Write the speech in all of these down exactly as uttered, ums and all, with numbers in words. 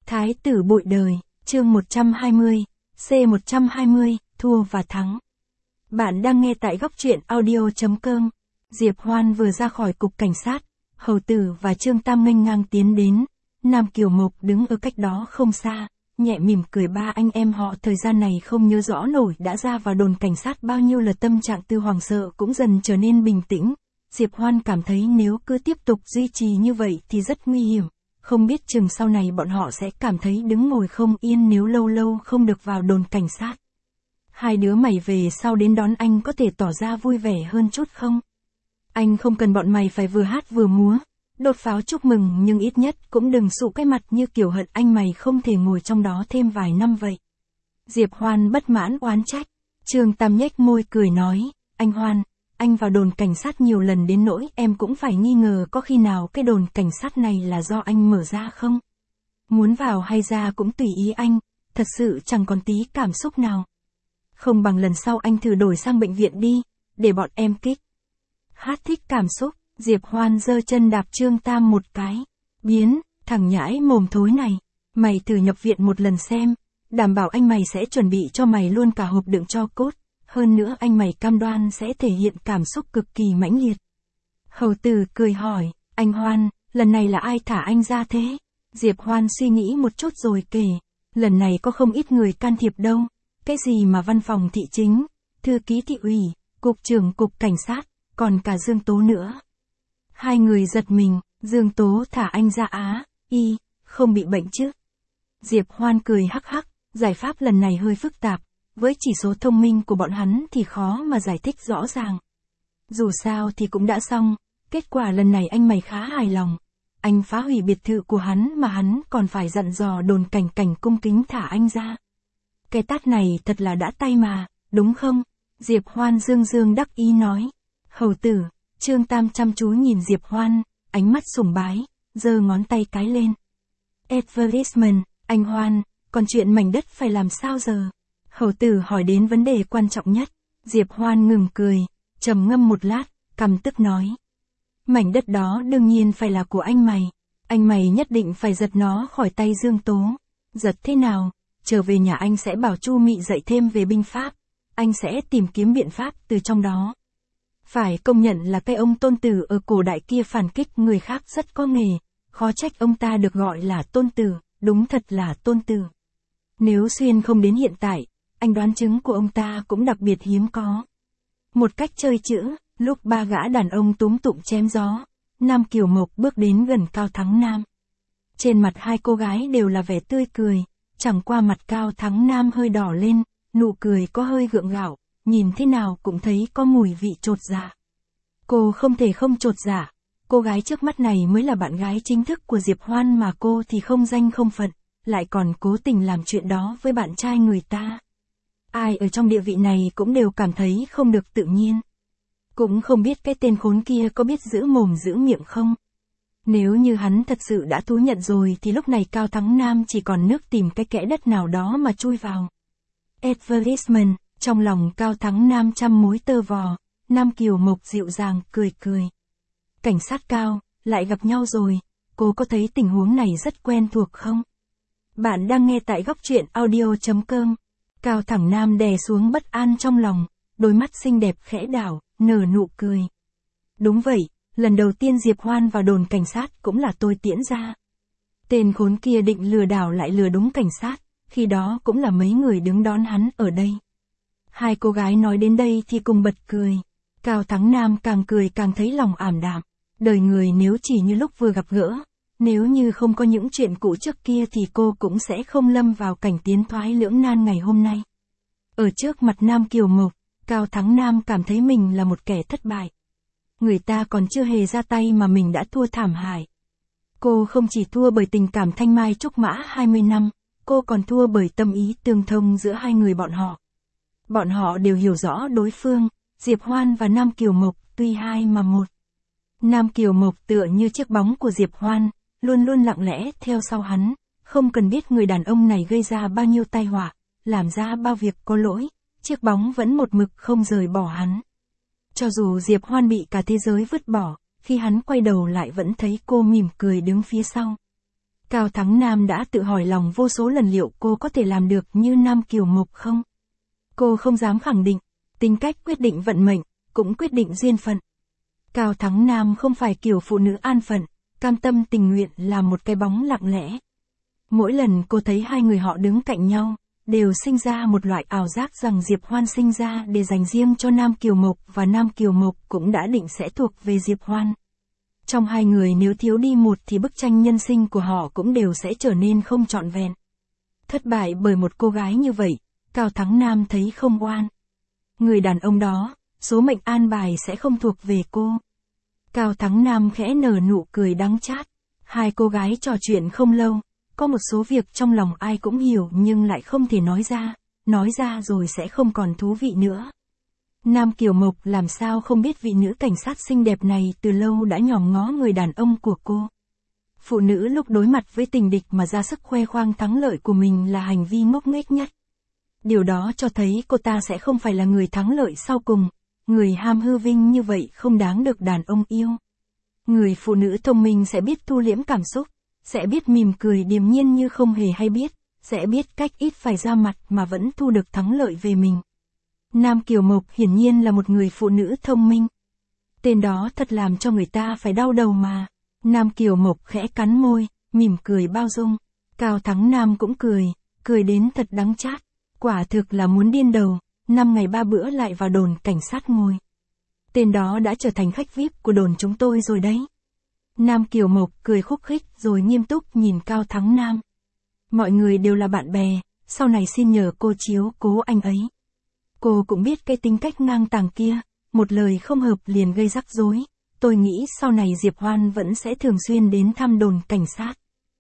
Thái tử bội đời, chương một trăm hai mươi, C một trăm hai mươi, thua và thắng. Bạn đang nghe tại góc truyện audio chấm com. Diệp Hoan vừa ra khỏi cục cảnh sát, Hầu Tử và Trương Tam nghênh ngang tiến đến. Nam Kiều Mộc đứng ở cách đó không xa, nhẹ mỉm cười. Ba anh em họ thời gian này không nhớ rõ nổi đã ra vào đồn cảnh sát bao nhiêu lần, tâm trạng từ hoảng sợ cũng dần trở nên bình tĩnh. Diệp Hoan cảm thấy nếu cứ tiếp tục duy trì như vậy thì rất nguy hiểm. Không biết chừng sau này bọn họ sẽ cảm thấy đứng ngồi không yên nếu lâu lâu không được vào đồn cảnh sát. Hai đứa mày về sau đến đón anh có thể tỏ ra vui vẻ hơn chút không? Anh không cần bọn mày phải vừa hát vừa múa, đốt pháo chúc mừng, nhưng ít nhất cũng đừng sụ cái mặt như kiểu hận anh mày không thể ngồi trong đó thêm vài năm vậy. Diệp Hoan bất mãn oán trách. Trương Tam nhếch môi cười nói, anh Hoan, anh vào đồn cảnh sát nhiều lần đến nỗi em cũng phải nghi ngờ có khi nào cái đồn cảnh sát này là do anh mở ra không? Muốn vào hay ra cũng tùy ý anh, thật sự chẳng còn tí cảm xúc nào. Không bằng lần sau anh thử đổi sang bệnh viện đi, để bọn em kích. Hát thích cảm xúc, Diệp Hoan giơ chân đạp Trương Tam một cái. Biến, thằng nhãi mồm thối này, mày thử nhập viện một lần xem, đảm bảo anh mày sẽ chuẩn bị cho mày luôn cả hộp đựng tro cốt. Hơn nữa anh mày cam đoan sẽ thể hiện cảm xúc cực kỳ mãnh liệt. Hầu Tử cười hỏi, anh Hoan, lần này là ai thả anh ra thế? Diệp Hoan suy nghĩ một chút rồi kể, lần này có không ít người can thiệp đâu, cái gì mà văn phòng thị chính, thư ký thị ủy, cục trưởng cục cảnh sát, còn cả Dương Tố nữa. Hai người giật mình, Dương Tố thả anh ra á, y, không bị bệnh chứ? Diệp Hoan cười hắc hắc, giải pháp lần này hơi phức tạp. Với chỉ số thông minh của bọn hắn thì khó mà giải thích rõ ràng. Dù sao thì cũng đã xong, kết quả lần này anh mày khá hài lòng. Anh phá hủy biệt thự của hắn mà hắn còn phải dặn dò đồn cảnh cảnh cung kính thả anh ra. Cái tát này thật là đã tay mà, đúng không? Diệp Hoan dương dương đắc ý nói. Hầu Tử, Trương Tam chăm chú nhìn Diệp Hoan, ánh mắt sùng bái, giơ ngón tay cái lên. Advertisement, anh Hoan, còn chuyện mảnh đất phải làm sao giờ? Hầu Tử hỏi đến vấn đề quan trọng nhất. Diệp Hoan ngừng cười, trầm ngâm một lát, căm tức nói. Mảnh đất đó đương nhiên phải là của anh mày. Anh mày nhất định phải giật nó khỏi tay Dương Tố. Giật thế nào? Trở về nhà anh sẽ bảo Chu Mị dạy thêm về binh pháp. Anh sẽ tìm kiếm biện pháp từ trong đó. Phải công nhận là cái ông Tôn Tử ở cổ đại kia phản kích người khác rất có nghề. Khó trách ông ta được gọi là Tôn Tử, đúng thật là Tôn Tử. Nếu xuyên không đến hiện tại, anh đoán chứng của ông ta cũng đặc biệt hiếm có. Một cách chơi chữ, lúc ba gã đàn ông túm tụm chém gió, Nam Kiều Mộc bước đến gần Cao Thắng Nam. Trên mặt hai cô gái đều là vẻ tươi cười, chẳng qua mặt Cao Thắng Nam hơi đỏ lên, nụ cười có hơi gượng gạo, nhìn thế nào cũng thấy có mùi vị chột dạ. Cô không thể không chột dạ, cô gái trước mắt này mới là bạn gái chính thức của Diệp Hoan mà cô thì không danh không phận, lại còn cố tình làm chuyện đó với bạn trai người ta. Ai ở trong địa vị này cũng đều cảm thấy không được tự nhiên. Cũng không biết cái tên khốn kia có biết giữ mồm giữ miệng không? Nếu như hắn thật sự đã thú nhận rồi thì lúc này Cao Thắng Nam chỉ còn nước tìm cái kẽ đất nào đó mà chui vào. Advertisement, trong lòng Cao Thắng Nam trăm mối tơ vò, Nam Kiều Mộc dịu dàng cười cười. Cảnh sát Cao, lại gặp nhau rồi, cô có thấy tình huống này rất quen thuộc không? Bạn đang nghe tại góc truyện audio chấm com. Cao Thắng Nam đè xuống bất an trong lòng, đôi mắt xinh đẹp khẽ đảo, nở nụ cười. Đúng vậy, lần đầu tiên Diệp Hoan vào đồn cảnh sát cũng là tôi tiễn ra. Tên khốn kia định lừa đảo lại lừa đúng cảnh sát, khi đó cũng là mấy người đứng đón hắn ở đây. Hai cô gái nói đến đây thì cùng bật cười. Cao Thắng Nam càng cười càng thấy lòng ảm đạm. Đời người nếu chỉ như lúc vừa gặp gỡ, nếu như không có những chuyện cũ trước kia thì cô cũng sẽ không lâm vào cảnh tiến thoái lưỡng nan ngày hôm nay. Ở trước mặt Nam Kiều Mộc, Cao Thắng Nam cảm thấy mình là một kẻ thất bại. Người ta còn chưa hề ra tay mà mình đã thua thảm hại. Cô không chỉ thua bởi tình cảm thanh mai trúc mã hai mươi năm, cô còn thua bởi tâm ý tương thông giữa hai người bọn họ. Bọn họ đều hiểu rõ đối phương, Diệp Hoan và Nam Kiều Mộc tuy hai mà một. Nam Kiều Mộc tựa như chiếc bóng của Diệp Hoan, luôn luôn lặng lẽ theo sau hắn, không cần biết người đàn ông này gây ra bao nhiêu tai họa, làm ra bao việc có lỗi, chiếc bóng vẫn một mực không rời bỏ hắn. Cho dù Diệp Hoan bị cả thế giới vứt bỏ, khi hắn quay đầu lại vẫn thấy cô mỉm cười đứng phía sau. Cao Thắng Nam đã tự hỏi lòng vô số lần liệu cô có thể làm được như Nam Kiều Mộc không? Cô không dám khẳng định, tính cách quyết định vận mệnh, cũng quyết định duyên phận. Cao Thắng Nam không phải kiểu phụ nữ an phận, cam tâm tình nguyện làm một cái bóng lặng lẽ. Mỗi lần cô thấy hai người họ đứng cạnh nhau, đều sinh ra một loại ảo giác rằng Diệp Hoan sinh ra để dành riêng cho Nam Kiều Mộc và Nam Kiều Mộc cũng đã định sẽ thuộc về Diệp Hoan. Trong hai người nếu thiếu đi một thì bức tranh nhân sinh của họ cũng đều sẽ trở nên không trọn vẹn. Thất bại bởi một cô gái như vậy, Cao Thắng Nam thấy không oan. Người đàn ông đó, số mệnh an bài sẽ không thuộc về cô. Cao Thắng Nam khẽ nở nụ cười đắng chát. Hai cô gái trò chuyện không lâu, có một số việc trong lòng ai cũng hiểu nhưng lại không thể nói ra, nói ra rồi sẽ không còn thú vị nữa. Nam Kiều Mộc làm sao không biết vị nữ cảnh sát xinh đẹp này từ lâu đã nhòm ngó người đàn ông của cô. Phụ nữ lúc đối mặt với tình địch mà ra sức khoe khoang thắng lợi của mình là hành vi ngốc nghếch nhất. Điều đó cho thấy cô ta sẽ không phải là người thắng lợi sau cùng, người ham hư vinh như vậy không đáng được đàn ông yêu. Người phụ nữ thông minh sẽ biết thu liễm cảm xúc, sẽ biết mỉm cười điềm nhiên như không hề hay biết, sẽ biết cách ít phải ra mặt mà vẫn thu được thắng lợi về mình. Nam Kiều Mộc hiển nhiên là một người phụ nữ thông minh. Tên đó thật làm cho người ta phải đau đầu mà. Nam Kiều Mộc khẽ cắn môi, mỉm cười bao dung. Cao Thắng Nam cũng cười, cười đến thật đắng chát. Quả thực là muốn điên đầu, năm ngày ba bữa lại vào đồn cảnh sát ngồi. Tên đó đã trở thành khách vi ai pi của đồn chúng tôi rồi đấy. Nam Kiều Mộc cười khúc khích rồi nghiêm túc nhìn Cao Thắng Nam. Mọi người đều là bạn bè, sau này xin nhờ cô chiếu cố anh ấy. Cô cũng biết cái tính cách ngang tàng kia, một lời không hợp liền gây rắc rối. Tôi nghĩ sau này Diệp Hoan vẫn sẽ thường xuyên đến thăm đồn cảnh sát.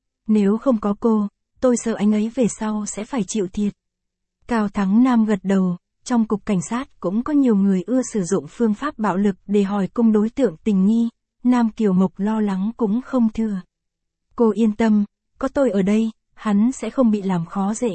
Nếu không có cô, tôi sợ anh ấy về sau sẽ phải chịu thiệt. Cao Thắng Nam gật đầu, trong cục cảnh sát cũng có nhiều người ưa sử dụng phương pháp bạo lực để hỏi cung đối tượng tình nghi, Nam Kiều Mộc lo lắng cũng không thừa. Cô yên tâm, có tôi ở đây, hắn sẽ không bị làm khó dễ.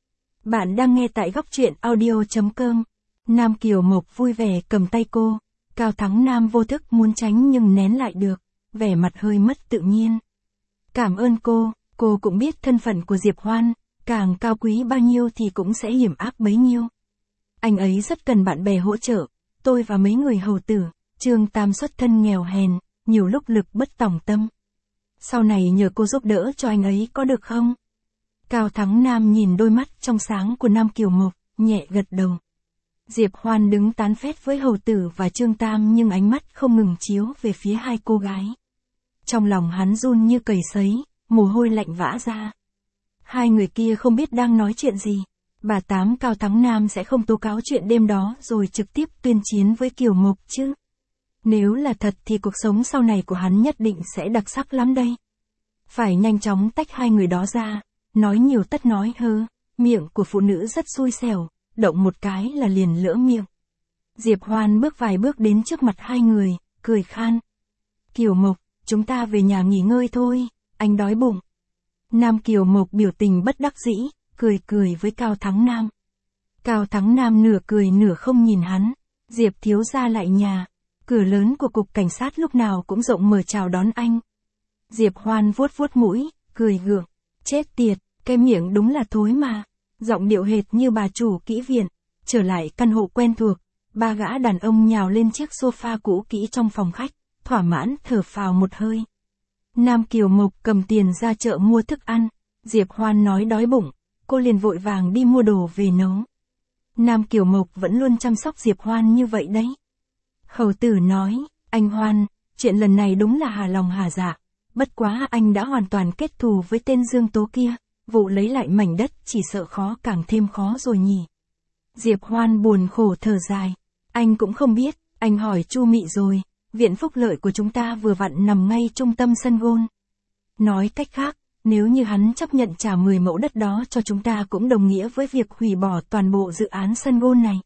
Bạn đang nghe tại góc truyện audio chấm com. Nam Kiều Mộc vui vẻ cầm tay cô, Cao Thắng Nam vô thức muốn tránh nhưng nén lại được, vẻ mặt hơi mất tự nhiên. Cảm ơn cô, cô cũng biết thân phận của Diệp Hoan, càng cao quý bao nhiêu thì cũng sẽ hiểm ác bấy nhiêu. Anh ấy rất cần bạn bè hỗ trợ, tôi và mấy người hầu tử, Trương Tam xuất thân nghèo hèn, nhiều lúc lực bất tòng tâm. Sau này nhờ cô giúp đỡ cho anh ấy có được không? Cao Thắng Nam nhìn đôi mắt trong sáng của Nam Kiều Mộc, nhẹ gật đầu. Diệp Hoan đứng tán phét với hầu tử và Trương Tam nhưng ánh mắt không ngừng chiếu về phía hai cô gái. Trong lòng hắn run như cầy sấy, mồ hôi lạnh vã ra. Hai người kia không biết đang nói chuyện gì. Bà Tám Cao Thắng Nam sẽ không tố cáo chuyện đêm đó rồi trực tiếp tuyên chiến với Kiều Mộc chứ. Nếu là thật thì cuộc sống sau này của hắn nhất định sẽ đặc sắc lắm đây. Phải nhanh chóng tách hai người đó ra, nói nhiều tất nói hơ, miệng của phụ nữ rất xui xẻo, động một cái là liền lỡ miệng. Diệp Hoan bước vài bước đến trước mặt hai người, cười khan. Kiều Mộc, chúng ta về nhà nghỉ ngơi thôi, anh đói bụng. Nam Kiều Mộc biểu tình bất đắc dĩ, cười cười với Cao Thắng Nam. Cao Thắng Nam nửa cười nửa không nhìn hắn. Diệp thiếu gia lại nhà. Cửa lớn của cục cảnh sát lúc nào cũng rộng mở chào đón anh. Diệp Hoan vuốt vuốt mũi, cười gượng. Chết tiệt, cái miệng đúng là thối mà. Giọng điệu hệt như bà chủ kỹ viện. Trở lại căn hộ quen thuộc, ba gã đàn ông nhào lên chiếc sofa cũ kỹ trong phòng khách, thỏa mãn thở phào một hơi. Nam Kiều Mộc cầm tiền ra chợ mua thức ăn. Diệp Hoan nói đói bụng, cô liền vội vàng đi mua đồ về nấu. Nam Kiều Mộc vẫn luôn chăm sóc Diệp Hoan như vậy đấy. Hầu tử nói, anh Hoan, chuyện lần này đúng là hà lòng hà dạ. Bất quá anh đã hoàn toàn kết thù với tên Dương Tố kia, vụ lấy lại mảnh đất chỉ sợ khó càng thêm khó rồi nhỉ. Diệp Hoan buồn khổ thở dài. Anh cũng không biết, anh hỏi Chu Mị rồi, viện phúc lợi của chúng ta vừa vặn nằm ngay trung tâm sân gôn. Nói cách khác, nếu như hắn chấp nhận trả mười mẫu đất đó cho chúng ta cũng đồng nghĩa với việc hủy bỏ toàn bộ dự án sân gôn này.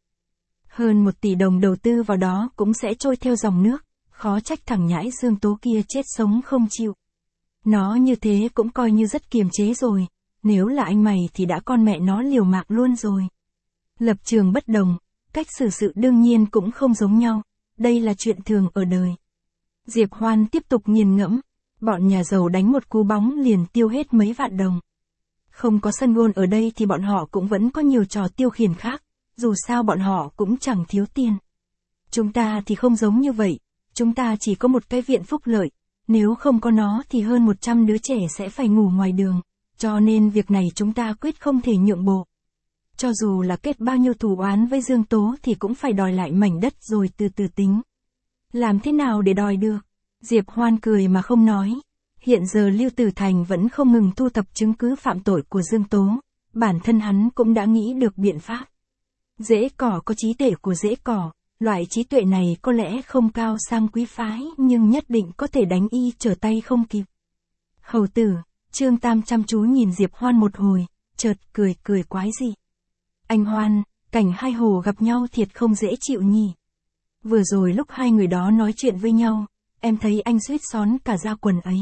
Hơn một tỷ đồng đầu tư vào đó cũng sẽ trôi theo dòng nước, khó trách thằng nhãi Dương Tố kia chết sống không chịu. Nó như thế cũng coi như rất kiềm chế rồi, nếu là anh mày thì đã con mẹ nó liều mạng luôn rồi. Lập trường bất đồng, cách xử sự đương nhiên cũng không giống nhau, đây là chuyện thường ở đời. Diệp Hoan tiếp tục nghiền ngẫm, Bọn nhà giàu đánh một cú bóng liền tiêu hết mấy vạn đồng. Không có sân gôn ở đây thì bọn họ cũng vẫn có nhiều trò tiêu khiển khác, dù sao bọn họ cũng chẳng thiếu tiền. Chúng ta thì không giống như vậy, chúng ta chỉ có một cái viện phúc lợi, nếu không có nó thì hơn một trăm đứa trẻ sẽ phải ngủ ngoài đường, cho nên việc này chúng ta quyết không thể nhượng bộ. Cho dù là kết bao nhiêu thù oán với Dương Tố thì cũng phải đòi lại mảnh đất rồi từ từ tính. Làm thế nào để đòi được? Diệp Hoan cười mà không nói. Hiện giờ Lưu Tử Thành vẫn không ngừng thu thập chứng cứ phạm tội của Dương Tố, bản thân hắn cũng đã nghĩ được biện pháp. Rễ cỏ có trí tuệ của rễ cỏ, loại trí tuệ này có lẽ không cao sang quý phái nhưng nhất định có thể đánh y trở tay không kịp. Hầu tử, Trương Tam chăm chú nhìn Diệp Hoan một hồi, chợt cười cười quái gì. Anh Hoan, cảnh hai hồ gặp nhau thiệt không dễ chịu nhỉ. Vừa rồi lúc hai người đó nói chuyện với nhau, em thấy anh suýt xón cả da quần ấy.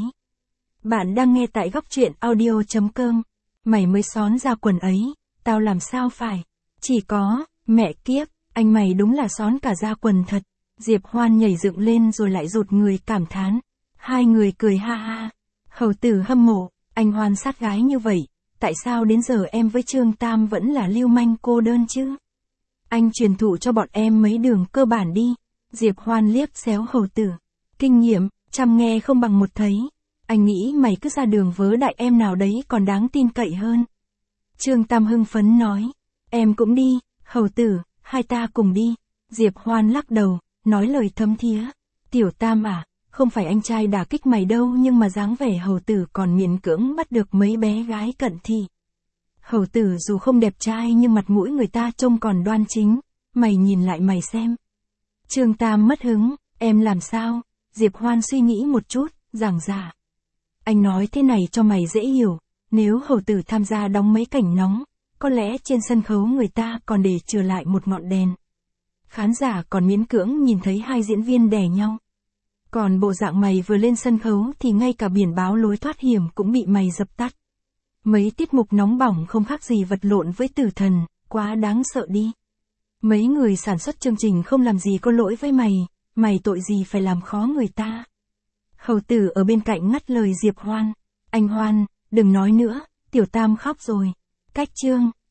Bạn đang nghe tại góc truyện audio chấm com. Mày mới xón ra quần ấy, tao làm sao phải. Chỉ có, mẹ kiếp, anh mày đúng là xón cả da quần thật. Diệp Hoan nhảy dựng lên rồi lại rụt người cảm thán. Hai người cười ha ha. Hầu tử hâm mộ, anh Hoan sát gái như vậy, tại sao đến giờ em với Trương Tam vẫn là lưu manh cô đơn chứ? Anh truyền thụ cho bọn em mấy đường cơ bản đi. Diệp Hoan liếc xéo hầu tử. Kinh nghiệm, chăm nghe không bằng một thấy. Anh nghĩ mày cứ ra đường vớ đại em nào đấy còn đáng tin cậy hơn. Trương Tam hưng phấn nói. Em cũng đi, hầu tử, hai ta cùng đi. Diệp Hoan lắc đầu, nói lời thấm thía. Tiểu Tam à, không phải anh trai đả kích mày đâu nhưng mà dáng vẻ hầu tử còn miễn cưỡng bắt được mấy bé gái cận thị. Hầu tử dù không đẹp trai nhưng mặt mũi người ta trông còn đoan chính. Mày nhìn lại mày xem. Trương Tam mất hứng, em làm sao? Diệp Hoan suy nghĩ một chút, giảng giả. Anh nói thế này cho mày dễ hiểu, nếu hầu tử tham gia đóng mấy cảnh nóng, có lẽ trên sân khấu người ta còn để trừ lại một ngọn đèn. Khán giả còn miễn cưỡng nhìn thấy hai diễn viên đè nhau. Còn bộ dạng mày vừa lên sân khấu thì ngay cả biển báo lối thoát hiểm cũng bị mày dập tắt. Mấy tiết mục nóng bỏng không khác gì vật lộn với tử thần, quá đáng sợ đi. Mấy người sản xuất chương trình không làm gì có lỗi với mày, mày tội gì phải làm khó người ta. Hầu tử ở bên cạnh ngắt lời Diệp Hoan. Anh Hoan, đừng nói nữa, Tiểu Tam khóc rồi. Cách chương,